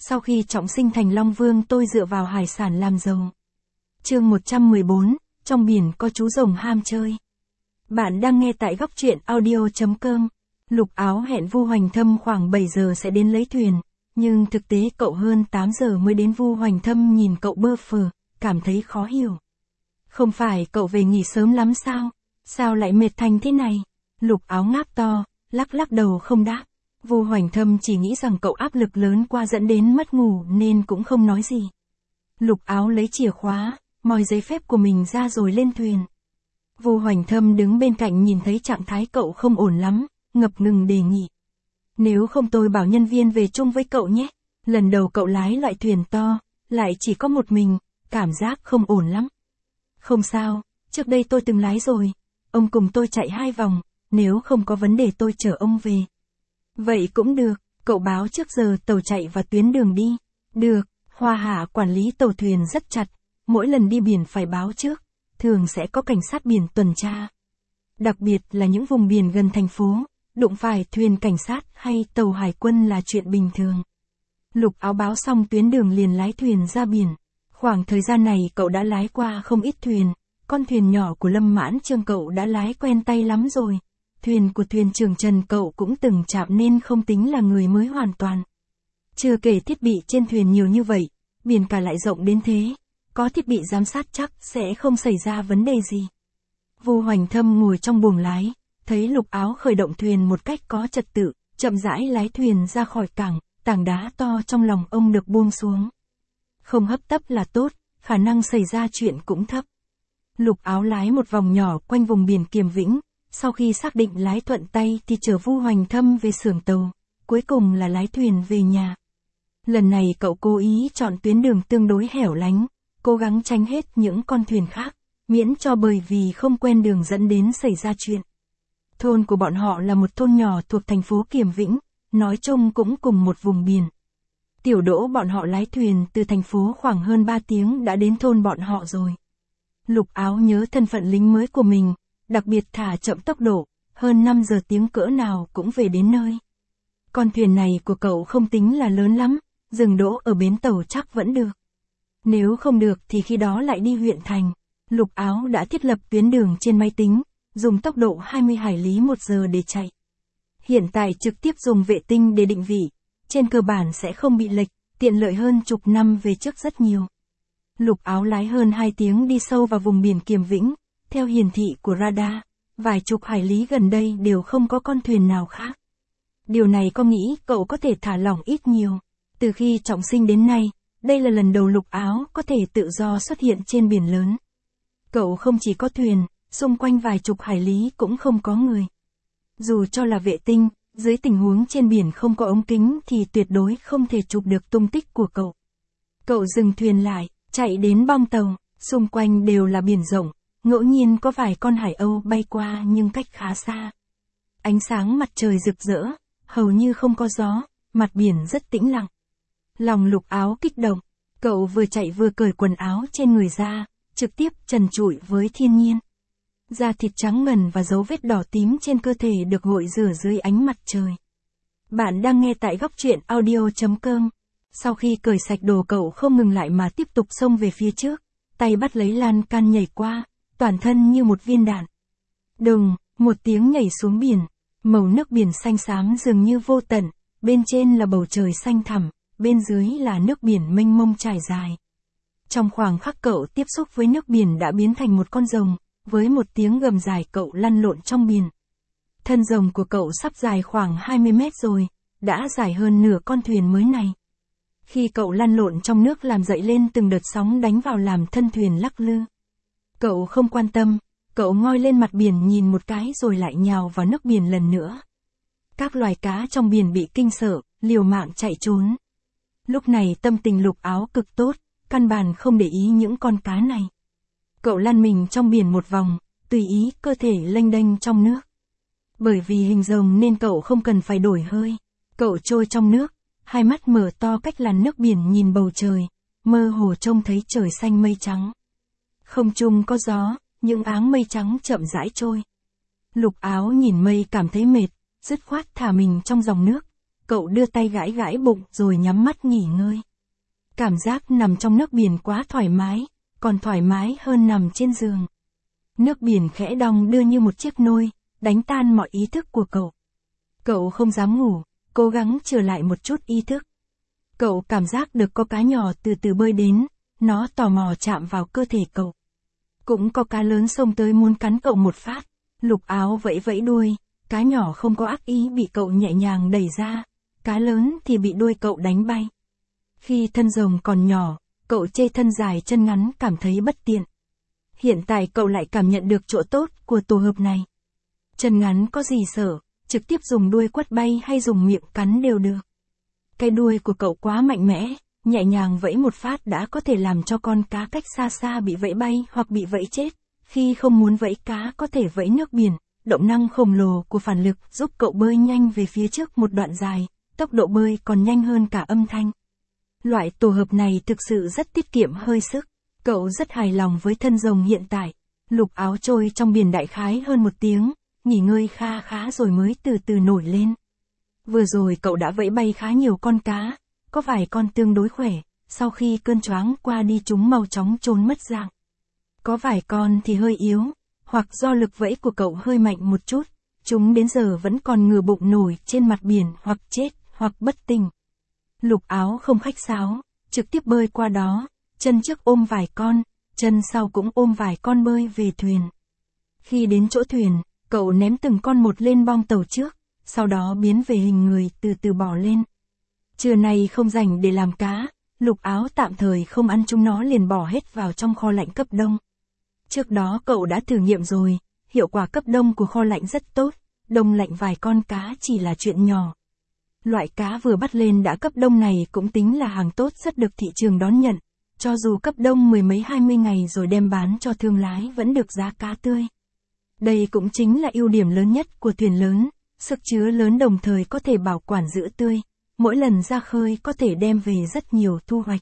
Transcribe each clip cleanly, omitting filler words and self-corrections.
Sau khi trọng sinh thành Long Vương tôi dựa vào hải sản làm giàu. Chương 114, trong biển có chú rồng ham chơi. Bạn đang nghe tại góc truyện audio.com. Lục Áo hẹn Vu Hoành Thâm khoảng 7 giờ sẽ đến lấy thuyền, nhưng thực tế cậu hơn 8 giờ mới đến. Vu Hoành Thâm nhìn cậu bơ phờ, cảm thấy khó hiểu. Không phải cậu về nghỉ sớm lắm sao? Sao lại mệt thành thế này? Lục Áo ngáp to, lắc lắc đầu không đáp. Vu Hoành Thâm chỉ nghĩ rằng cậu áp lực lớn qua dẫn đến mất ngủ nên cũng không nói gì. Lục Áo lấy chìa khóa, moi giấy phép của mình ra rồi lên thuyền. Vu Hoành Thâm đứng bên cạnh nhìn thấy trạng thái cậu không ổn lắm, ngập ngừng đề nghị. Nếu không tôi bảo nhân viên về chung với cậu nhé. Lần đầu cậu lái loại thuyền to, lại chỉ có một mình, cảm giác không ổn lắm. Không sao, trước đây tôi từng lái rồi. Ông cùng tôi chạy 2 vòng, nếu không có vấn đề tôi chở ông về. Vậy cũng được, cậu báo trước giờ tàu chạy và tuyến đường đi. Được, Hoa Hạ quản lý tàu thuyền rất chặt, mỗi lần đi biển phải báo trước, thường sẽ có cảnh sát biển tuần tra. Đặc biệt là những vùng biển gần thành phố, đụng phải thuyền cảnh sát hay tàu hải quân là chuyện bình thường. Lục Áo báo xong tuyến đường liền lái thuyền ra biển. Khoảng thời gian này cậu đã lái qua không ít thuyền, con thuyền nhỏ của Lâm Mãn Trương cậu đã lái quen tay lắm rồi. Thuyền của thuyền trưởng Trần cậu cũng từng chạm nên không tính là người mới hoàn toàn. Chưa kể thiết bị trên thuyền nhiều như vậy, biển cả lại rộng đến thế, có thiết bị giám sát chắc sẽ không xảy ra vấn đề gì. Vu Hoành Thâm ngồi trong buồng lái, thấy Lục Áo khởi động thuyền một cách có trật tự, chậm rãi lái thuyền ra khỏi cảng, tảng đá to trong lòng ông được buông xuống. Không hấp tấp là tốt, khả năng xảy ra chuyện cũng thấp. Lục Áo lái một vòng nhỏ quanh vùng biển Kiềm Vĩnh, sau khi xác định lái thuận tay thì chở Vu Hoành Thâm về xưởng tàu, cuối cùng là lái thuyền về nhà. Lần này cậu cố ý chọn tuyến đường tương đối hẻo lánh, cố gắng tránh hết những con thuyền khác, miễn cho bởi vì không quen đường dẫn đến xảy ra chuyện. Thôn của bọn họ là một thôn nhỏ thuộc thành phố Kiềm Vĩnh, nói chung cũng cùng một vùng biển. Tiểu Đỗ bọn họ lái thuyền từ thành phố khoảng hơn 3 tiếng đã đến thôn bọn họ rồi. Lục Áo nhớ thân phận lính mới của mình, đặc biệt thả chậm tốc độ, hơn 5 giờ tiếng cỡ nào cũng về đến nơi. Con thuyền này của cậu không tính là lớn lắm, dừng đỗ ở bến tàu chắc vẫn được. Nếu không được thì khi đó lại đi huyện thành. Lục Áo đã thiết lập tuyến đường trên máy tính, dùng tốc độ 20 hải lý một giờ để chạy. Hiện tại trực tiếp dùng vệ tinh để định vị, trên cơ bản sẽ không bị lệch, tiện lợi hơn chục năm về trước rất nhiều. Lục Áo lái hơn 2 tiếng đi sâu vào vùng biển Kiềm Vĩnh, theo hiển thị của radar, vài chục hải lý gần đây đều không có con thuyền nào khác. Điều này có nghĩ cậu có thể thả lỏng ít nhiều. Từ khi trọng sinh đến nay, đây là lần đầu Lục Áo có thể tự do xuất hiện trên biển lớn. Cậu không chỉ có thuyền, xung quanh vài chục hải lý cũng không có người. Dù cho là vệ tinh, dưới tình huống trên biển không có ống kính thì tuyệt đối không thể chụp được tung tích của cậu. Cậu dừng thuyền lại, chạy đến bong tàu, xung quanh đều là biển rộng, ngẫu nhiên có vài con hải âu bay qua nhưng cách khá xa. Ánh sáng mặt trời rực rỡ, hầu như không có gió, mặt biển rất tĩnh lặng. Lòng Lục Áo kích động, cậu vừa chạy vừa cởi quần áo trên người ra, trực tiếp trần trụi với thiên nhiên. Da thịt trắng ngần và dấu vết đỏ tím trên cơ thể được gội rửa dưới ánh mặt trời. Bạn đang nghe tại góc truyện audio.com. Sau khi cởi sạch đồ cậu không ngừng lại mà tiếp tục xông về phía trước, tay bắt lấy lan can nhảy qua, toàn thân như một viên đạn. Đùng, một tiếng nhảy xuống biển, màu nước biển xanh xám dường như vô tận, bên trên là bầu trời xanh thẳm, bên dưới là nước biển mênh mông trải dài. Trong khoảng khắc cậu tiếp xúc với nước biển đã biến thành một con rồng, với một tiếng gầm dài cậu lăn lộn trong biển. Thân rồng của cậu sắp dài khoảng 20 mét rồi, đã dài hơn nửa con thuyền mới này. Khi cậu lăn lộn trong nước làm dậy lên từng đợt sóng đánh vào làm thân thuyền lắc lư. Cậu không quan tâm, cậu ngoi lên mặt biển nhìn một cái rồi lại nhào vào nước biển lần nữa. Các loài cá trong biển bị kinh sợ, liều mạng chạy trốn. Lúc này tâm tình Lục Áo cực tốt, căn bản không để ý những con cá này. Cậu lăn mình trong biển một vòng, tùy ý cơ thể lênh đênh trong nước. Bởi vì hình rồng nên cậu không cần phải đổi hơi. Cậu trôi trong nước, hai mắt mở to cách làn nước biển nhìn bầu trời, mơ hồ trông thấy trời xanh mây trắng. Không trung có gió, những áng mây trắng chậm rãi trôi. Lục Áo nhìn mây cảm thấy mệt, dứt khoát thả mình trong dòng nước, cậu đưa tay gãi gãi bụng rồi nhắm mắt nghỉ ngơi. Cảm giác nằm trong nước biển quá thoải mái, còn thoải mái hơn nằm trên giường. Nước biển khẽ đong đưa như một chiếc nôi, đánh tan mọi ý thức của cậu. Cậu không dám ngủ, cố gắng trở lại một chút ý thức. Cậu cảm giác được có cá nhỏ từ từ bơi đến, nó tò mò chạm vào cơ thể cậu. Cũng có cá lớn xông tới muốn cắn cậu một phát. Lục Áo vẫy vẫy đuôi, cá nhỏ không có ác ý bị cậu nhẹ nhàng đẩy ra, cá lớn thì bị đuôi cậu đánh bay. Khi thân rồng còn nhỏ, cậu chê thân dài chân ngắn cảm thấy bất tiện. Hiện tại cậu lại cảm nhận được chỗ tốt của tổ hợp này. Chân ngắn có gì sợ, trực tiếp dùng đuôi quất bay hay dùng miệng cắn đều được. Cái đuôi của cậu quá mạnh mẽ, nhẹ nhàng vẫy một phát đã có thể làm cho con cá cách xa xa bị vẫy bay hoặc bị vẫy chết. Khi không muốn vẫy cá có thể vẫy nước biển, động năng khổng lồ của phản lực giúp cậu bơi nhanh về phía trước một đoạn dài, tốc độ bơi còn nhanh hơn cả âm thanh. Loại tổ hợp này thực sự rất tiết kiệm hơi sức. Cậu rất hài lòng với thân rồng hiện tại. Lục Áo trôi trong biển đại khái hơn 1 tiếng, nghỉ ngơi kha khá rồi mới từ từ nổi lên. Vừa rồi cậu đã vẫy bay khá nhiều con cá, có vài con tương đối khỏe, sau khi cơn choáng qua đi chúng mau chóng trốn mất dạng. Có vài con thì hơi yếu, hoặc do lực vẫy của cậu hơi mạnh một chút, chúng đến giờ vẫn còn ngửa bụng nổi trên mặt biển hoặc chết, hoặc bất tỉnh. Lục Áo không khách sáo, trực tiếp bơi qua đó, chân trước ôm vài con, chân sau cũng ôm vài con bơi về thuyền. Khi đến chỗ thuyền, cậu ném từng con một lên bong tàu trước, sau đó biến về hình người từ từ bò lên. Trưa nay không rảnh để làm cá, Lục Áo tạm thời không ăn chúng nó liền bỏ hết vào trong kho lạnh cấp đông. Trước đó cậu đã thử nghiệm rồi, hiệu quả cấp đông của kho lạnh rất tốt, đông lạnh vài con cá chỉ là chuyện nhỏ. Loại cá vừa bắt lên đã cấp đông này cũng tính là hàng tốt rất được thị trường đón nhận, cho dù cấp đông 10 mấy 20 ngày rồi đem bán cho thương lái vẫn được giá cá tươi. Đây cũng chính là ưu điểm lớn nhất của thuyền lớn, sức chứa lớn đồng thời có thể bảo quản giữ tươi, mỗi lần ra khơi có thể đem về rất nhiều thu hoạch.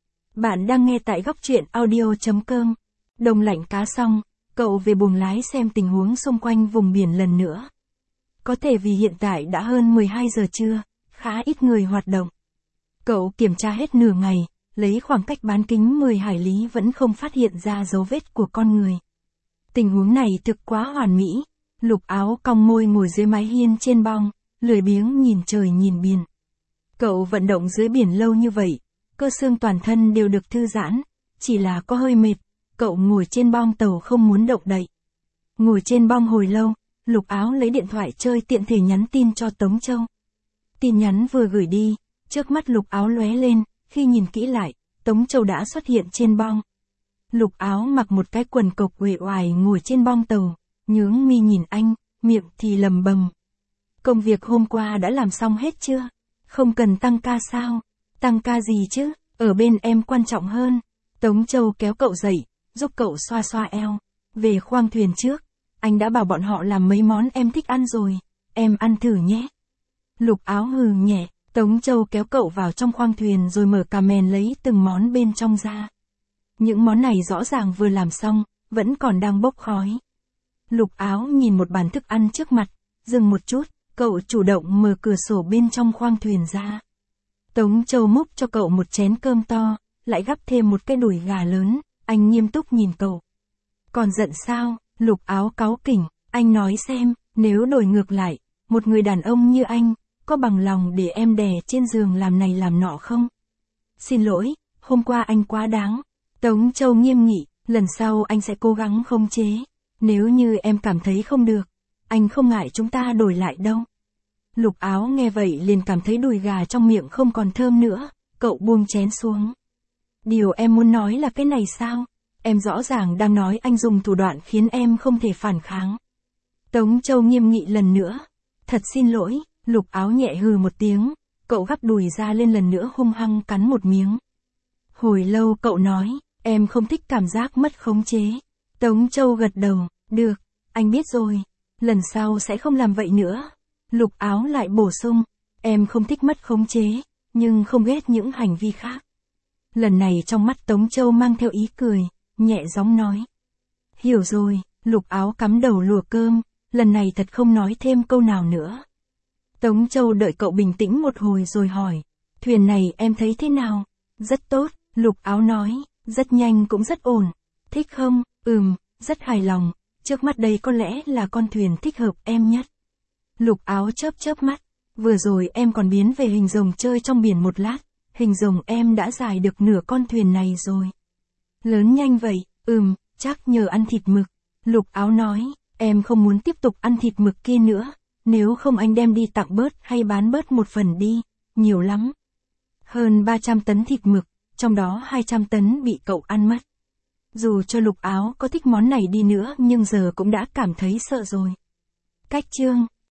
Bạn đang nghe tại góc truyện audio.com. Đông lạnh cá xong, cậu về buồng lái xem tình huống xung quanh vùng biển lần nữa. Có thể vì hiện tại đã hơn 12 giờ trưa, khá ít người hoạt động. Cậu kiểm tra hết nửa ngày, lấy khoảng cách bán kính 10 hải lý vẫn không phát hiện ra dấu vết của con người. Tình huống này thực quá hoàn mỹ. Lục Áo cong môi ngồi dưới mái hiên trên bong, lười biếng nhìn trời nhìn biển. Cậu vận động dưới biển lâu như vậy, cơ xương toàn thân đều được thư giãn, chỉ là có hơi mệt, cậu ngồi trên bong tàu không muốn động đậy. Ngồi trên bong hồi lâu, Lục Áo lấy điện thoại chơi tiện thể nhắn tin cho Tống Châu. Tin nhắn vừa gửi đi, trước mắt Lục Áo lóe lên, khi nhìn kỹ lại, Tống Châu đã xuất hiện trên bong. Lục Áo mặc một cái quần cộc uể oải ngồi trên bong tàu, nhướng mi nhìn anh, miệng thì lầm bầm. Công việc hôm qua đã làm xong hết chưa? Không cần tăng ca sao? Tăng ca gì chứ? Ở bên em quan trọng hơn. Tống Châu kéo cậu dậy, giúp cậu xoa xoa eo. Về khoang thuyền trước, anh đã bảo bọn họ làm mấy món em thích ăn rồi, em ăn thử nhé. Lục Áo hừ nhẹ, Tống Châu kéo cậu vào trong khoang thuyền rồi mở cà mền lấy từng món bên trong ra. Những món này rõ ràng vừa làm xong, vẫn còn đang bốc khói. Lục Áo nhìn một bàn thức ăn trước mặt, dừng một chút, cậu chủ động mở cửa sổ bên trong khoang thuyền ra. Tống Châu múc cho cậu một chén cơm to, lại gắp thêm một cái đùi gà lớn, anh nghiêm túc nhìn cậu. Còn giận sao? Lục Áo cáu kỉnh, anh nói xem, nếu đổi ngược lại, một người đàn ông như anh, có bằng lòng để em đè trên giường làm này làm nọ không? Xin lỗi, hôm qua anh quá đáng. Tống Châu nghiêm nghị, lần sau anh sẽ cố gắng khống chế. Nếu như em cảm thấy không được, anh không ngại chúng ta đổi lại đâu. Lục Áo nghe vậy liền cảm thấy đùi gà trong miệng không còn thơm nữa, cậu buông chén xuống. Điều em muốn nói là cái này sao? Em rõ ràng đang nói anh dùng thủ đoạn khiến em không thể phản kháng. Tống Châu nghiêm nghị lần nữa. Thật xin lỗi, Lục Áo nhẹ hừ một tiếng, cậu gắp đùi ra lên lần nữa hung hăng cắn một miếng. Hồi lâu cậu nói, em không thích cảm giác mất khống chế. Tống Châu gật đầu, được, anh biết rồi, lần sau sẽ không làm vậy nữa. Lục Áo lại bổ sung, em không thích mất khống chế, nhưng không ghét những hành vi khác. Lần này trong mắt Tống Châu mang theo ý cười, nhẹ giọng nói. Hiểu rồi, Lục Áo cắm đầu lùa cơm, lần này thật không nói thêm câu nào nữa. Tống Châu đợi cậu bình tĩnh một hồi rồi hỏi. Thuyền này em thấy thế nào? Rất tốt, Lục Áo nói, rất nhanh cũng rất ổn. Thích không? Rất hài lòng, trước mắt đây có lẽ là con thuyền thích hợp em nhất. Lục Áo chớp mắt, vừa rồi em còn biến về hình rồng chơi trong biển một lát, hình rồng em đã giải được nửa con thuyền này rồi. Lớn nhanh vậy, chắc nhờ ăn thịt mực. Lục Áo nói, em không muốn tiếp tục ăn thịt mực kia nữa, nếu không anh đem đi tặng bớt hay bán bớt một phần đi, nhiều lắm. Hơn 300 tấn thịt mực, trong đó 200 tấn bị cậu ăn mất. Dù cho Lục Áo có thích món này đi nữa nhưng giờ cũng đã cảm thấy sợ rồi. Cách chương